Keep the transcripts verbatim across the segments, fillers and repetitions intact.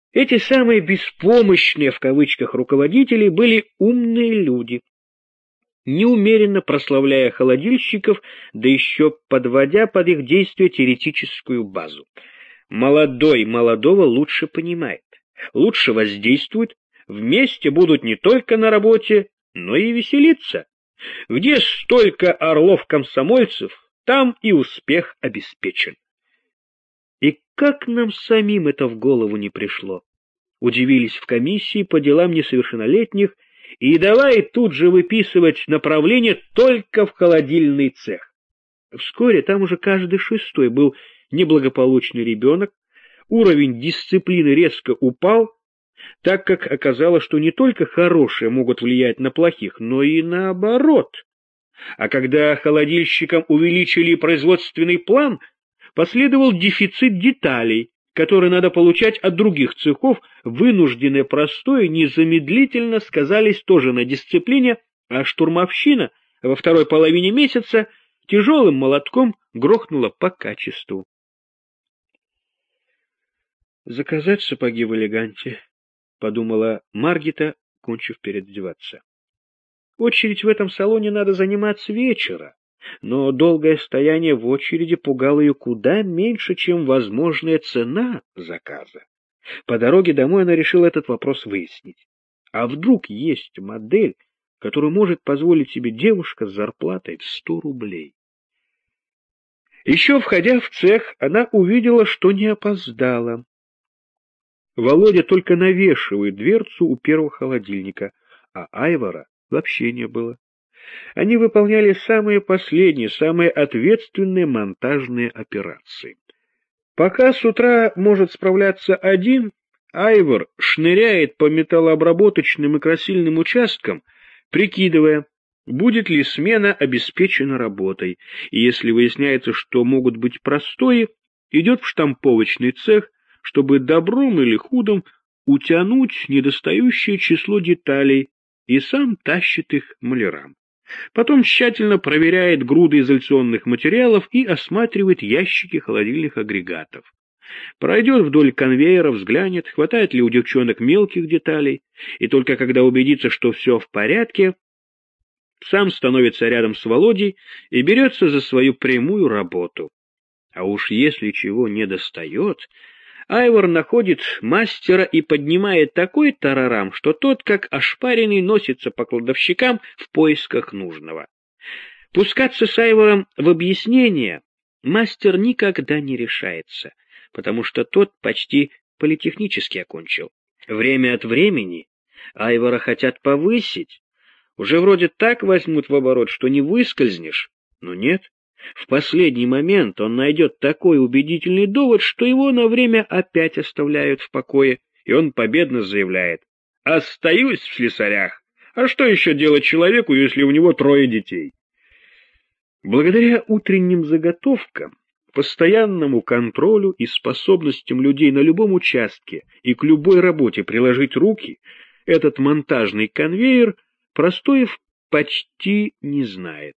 Эти самые «беспомощные» в кавычках руководители были умные люди, неумеренно прославляя холодильщиков, да еще подводя под их действие теоретическую базу. Молодой молодого лучше понимает, лучше воздействует, вместе будут не только на работе, но и веселиться. Где столько орлов-комсомольцев, там и успех обеспечен. И как нам самим это в голову не пришло? Удивились в комиссии по делам несовершеннолетних и давай тут же выписывать направление только в холодильный цех. Вскоре там уже каждый шестой был неблагополучный ребенок, уровень дисциплины резко упал, так как оказалось, что не только хорошие могут влиять на плохих, но и наоборот. А когда холодильщикам увеличили производственный план, последовал дефицит деталей, которые надо получать от других цехов, вынужденные простое незамедлительно сказались тоже на дисциплине, а штурмовщина во второй половине месяца тяжелым молотком грохнула по качеству. «Заказать сапоги в элеганте», — подумала Маргита, кончив переодеваться. «Очередь в этом салоне надо занимать с вечера». Но долгое стояние в очереди пугало ее куда меньше, чем возможная цена заказа. По дороге домой она решила этот вопрос выяснить. А вдруг есть модель, которую может позволить себе девушка с зарплатой в сто рублей? Еще входя в цех, она увидела, что не опоздала. Володя только навешивает дверцу у первого холодильника, а Айвара вообще не было. Они выполняли самые последние, самые ответственные монтажные операции. Пока с утра может справляться один, Айвор шныряет по металлообработочным и красильным участкам, прикидывая, будет ли смена обеспечена работой, и если выясняется, что могут быть простои, идет в штамповочный цех, чтобы добром или худом утянуть недостающее число деталей, и сам тащит их малярам. Потом тщательно проверяет груды изоляционных материалов и осматривает ящики холодильных агрегатов. Пройдет вдоль конвейера, взглянет, хватает ли у девчонок мелких деталей, и только когда убедится, что все в порядке, сам становится рядом с Володей и берется за свою прямую работу. А уж если чего не достает, Айвор находит мастера и поднимает такой тарарам, что тот, как ошпаренный, носится по кладовщикам в поисках нужного. Пускаться с Айвором в объяснение мастер никогда не решается, потому что тот почти политехнически окончил. Время от времени Айвора хотят повысить, уже вроде так возьмут в оборот, что не выскользнешь, но нет. В последний момент он найдет такой убедительный довод, что его на время опять оставляют в покое, и он победно заявляет: «Остаюсь в слесарях. А что еще делать человеку, если у него трое детей?» Благодаря утренним заготовкам, постоянному контролю и способностям людей на любом участке и к любой работе приложить руки, этот монтажный конвейер простоев почти не знает.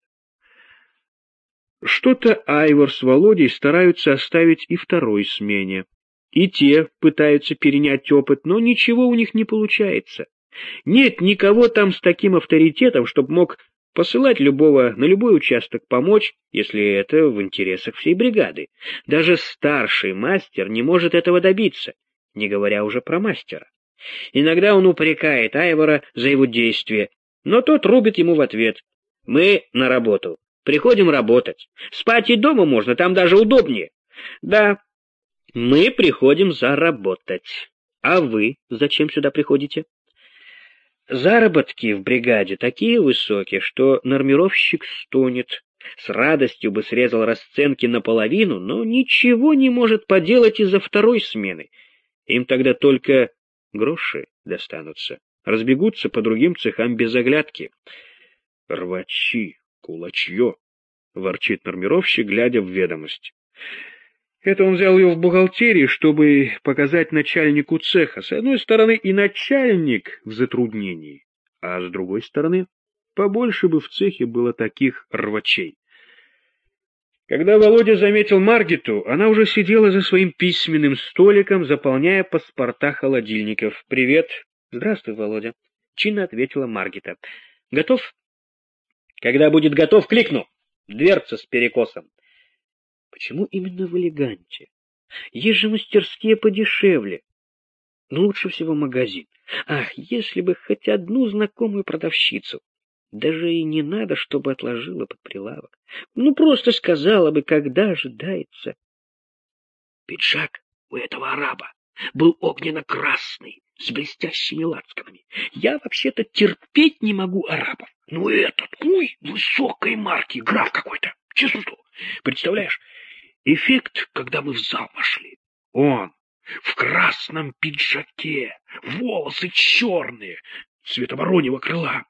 Что-то Айвор с Володей стараются оставить и второй смене. И те пытаются перенять опыт, но ничего у них не получается. Нет никого там с таким авторитетом, чтобы мог посылать любого на любой участок помочь, если это в интересах всей бригады. Даже старший мастер не может этого добиться, не говоря уже про мастера. Иногда он упрекает Айвора за его действия, но тот рубит ему в ответ: «Мы на работу. Приходим работать. Спать и дома можно, там даже удобнее». Да, мы приходим заработать. А вы зачем сюда приходите? Заработки в бригаде такие высокие, что нормировщик стонет. С радостью бы срезал расценки наполовину, но ничего не может поделать из-за второй смены. Им тогда только гроши достанутся. Разбегутся по другим цехам без оглядки. Рвачи. Кулачье, — ворчит нормировщик, глядя в ведомость. Это он взял ее в бухгалтерии, чтобы показать начальнику цеха. С одной стороны, и начальник в затруднении, а с другой стороны, побольше бы в цехе было таких рвачей. Когда Володя заметил Маргиту, она уже сидела за своим письменным столиком, заполняя паспорта холодильников. «Привет». «Здравствуй, Володя», — чинно ответила Маргита. «Готов?» «Когда будет готов, кликну. Дверца с перекосом». «Почему именно в элеганте? Есть же мастерские подешевле. Но лучше всего магазин. Ах, если бы хоть одну знакомую продавщицу. Даже и не надо, чтобы отложила под прилавок. Ну, просто сказала бы, когда ожидается». Пиджак у этого араба был огненно-красный, с блестящими лацканами. Я вообще-то терпеть не могу арабов. Ну, этот, ой, высокой марки, граф какой-то. Честно слово. Представляешь, эффект, когда мы в зал вошли. Он в красном пиджаке, волосы черные, цвета вороньего крыла.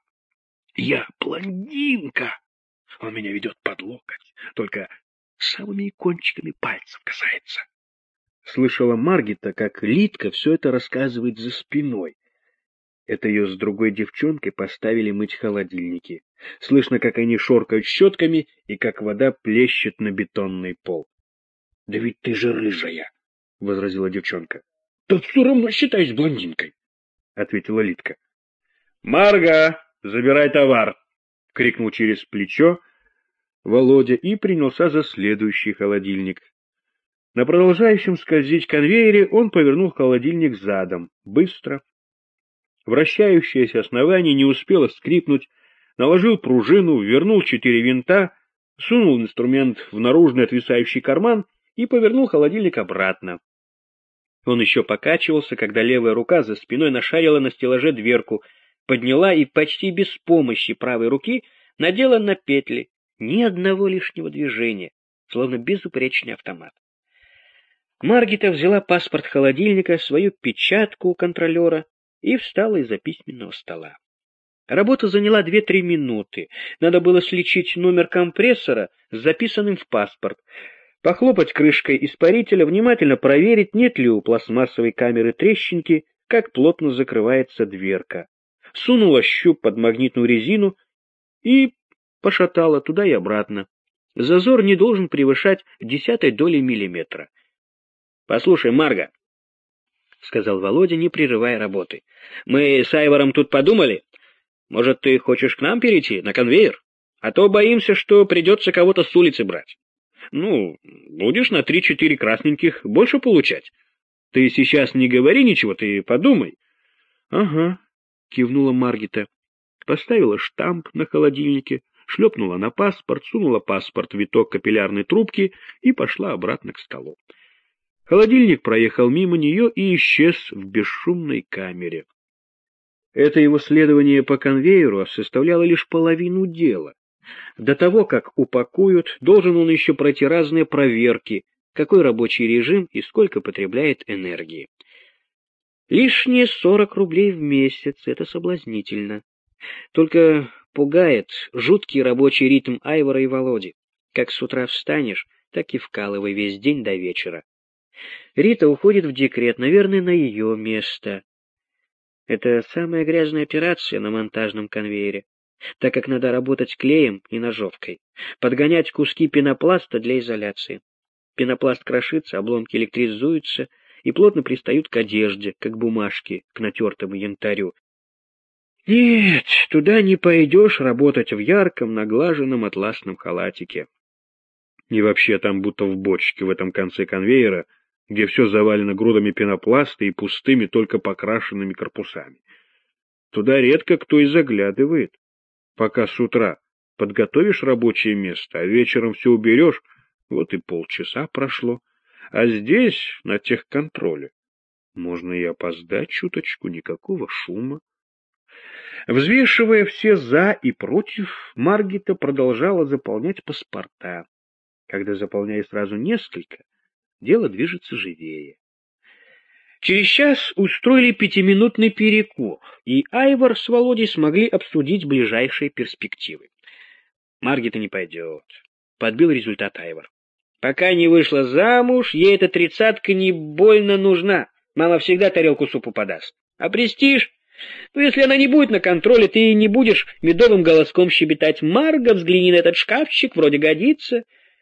Я блондинка. Он меня ведет под локоть, только самыми кончиками пальцев касается. Слышала Маргита, как Лидка все это рассказывает за спиной. Это ее с другой девчонкой поставили мыть холодильники. Слышно, как они шоркают щетками и как вода плещет на бетонный пол. — Да ведь ты же рыжая, — возразила девчонка. — Да все равно считаюсь блондинкой, — ответила Лидка. — Марга, забирай товар, — крикнул через плечо Володя и принялся за следующий холодильник. На продолжающем скользить конвейере он повернул холодильник задом, быстро. Вращающееся основание не успело скрипнуть, наложил пружину, вернул четыре винта, сунул инструмент в наружный отвисающий карман и повернул холодильник обратно. Он еще покачивался, когда левая рука за спиной нашарила на стеллаже дверку, подняла и почти без помощи правой руки надела на петли. Ни одного лишнего движения, словно безупречный автомат. Маргита взяла паспорт холодильника, свою печатку у контролера и встала из-за письменного стола. Работа заняла две-три минуты. Надо было сличить номер компрессора с записанным в паспорт, похлопать крышкой испарителя, внимательно проверить, нет ли у пластмассовой камеры трещинки, как плотно закрывается дверка. Сунула щуп под магнитную резину и пошатала туда и обратно. Зазор не должен превышать десятой доли миллиметра. — Послушай, Марга, — сказал Володя, не прерывая работы, — мы с Айвором тут подумали. Может, ты хочешь к нам перейти, на конвейер? А то боимся, что придется кого-то с улицы брать. Ну, будешь на три-четыре красненьких больше получать. Ты сейчас не говори ничего, ты подумай. — Ага, — кивнула Маргита. Поставила штамп на холодильнике, шлепнула на паспорт, сунула паспорт в виток капиллярной трубки и пошла обратно к столу. Холодильник проехал мимо нее и исчез в бесшумной камере. Это его следование по конвейеру составляло лишь половину дела. До того, как упакуют, должен он еще пройти разные проверки, какой рабочий режим и сколько потребляет энергии. Лишние сорок рублей в месяц — это соблазнительно. Только пугает жуткий рабочий ритм Айвора и Володи. Как с утра встанешь, так и вкалывай весь день до вечера. Рита уходит в декрет, наверное, на ее место. Это самая грязная операция на монтажном конвейере, так как надо работать клеем и ножовкой, подгонять куски пенопласта для изоляции. Пенопласт крошится, обломки электризуются и плотно пристают к одежде, как бумажки к натертому янтарю. Нет, туда не пойдешь работать в ярком, наглаженном атласном халатике. И вообще там будто в бочке в этом конце конвейера, где все завалено грудами пенопласта и пустыми, только покрашенными корпусами. Туда редко кто и заглядывает. Пока с утра подготовишь рабочее место, а вечером все уберешь, вот и полчаса прошло. А здесь, на техконтроле, можно и опоздать чуточку, никакого шума. Взвешивая все «за» и «против», Маргита продолжала заполнять паспорта. Когда заполняешь сразу несколько, дело движется живее. Через час устроили пятиминутный перекур, и Айвор с Володей смогли обсудить ближайшие перспективы. Маргита не пойдет, подбил результат Айвор. Пока не вышла замуж, ей эта тридцатка не больно нужна. Мама всегда тарелку супу подаст. А престиж? Ну, если она не будет на контроле, ты не будешь медовым голоском щебетать. Марга, взгляни на этот шкафчик, вроде годится.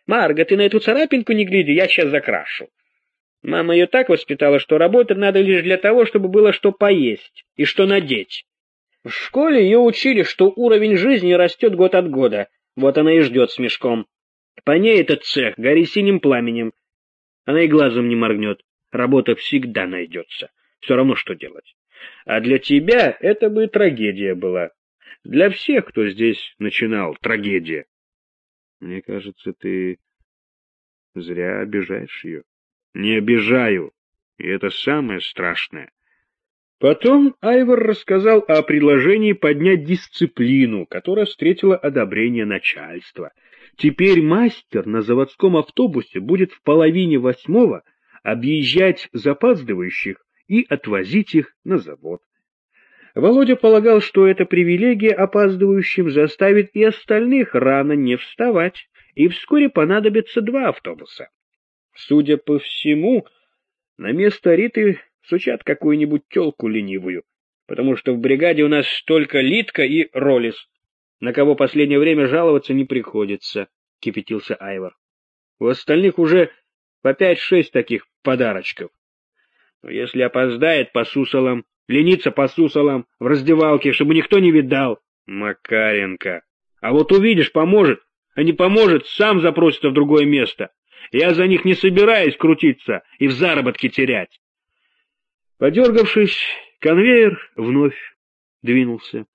Марга, ты на эту царапинку не гляди, я сейчас закрашу. Мама ее так воспитала, что работать надо лишь для того, чтобы было что поесть и что надеть. В школе ее учили, что уровень жизни растет год от года, вот она и ждет с мешком. По ней этот цех горит синим пламенем. Она и глазом не моргнет, работа всегда найдется, все равно что делать. А для тебя это бы трагедия была. Для всех, кто здесь начинал, трагедия. Мне кажется, ты зря обижаешь ее. Не обижаю, и это самое страшное. Потом Айвор рассказал о предложении поднять дисциплину, которая встретила одобрение начальства. Теперь мастер на заводском автобусе будет в половине восьмого объезжать запаздывающих и отвозить их на завод. Володя полагал, что эта привилегия опаздывающим заставит и остальных рано не вставать, и вскоре понадобится два автобуса. Судя по всему, на место Риты сучат какую-нибудь тёлку ленивую, потому что в бригаде у нас только Литка и Роллис, на кого последнее время жаловаться не приходится, — кипятился Айвор. У остальных уже по пять-шесть таких подарочков. Но если опоздает по сусалам, ленится по сусалам в раздевалке, чтобы никто не видал, Макаренко. А вот увидишь, поможет, а не поможет, сам запросится в другое место. Я за них не собираюсь крутиться и в заработке терять. Подергавшись, конвейер вновь двинулся.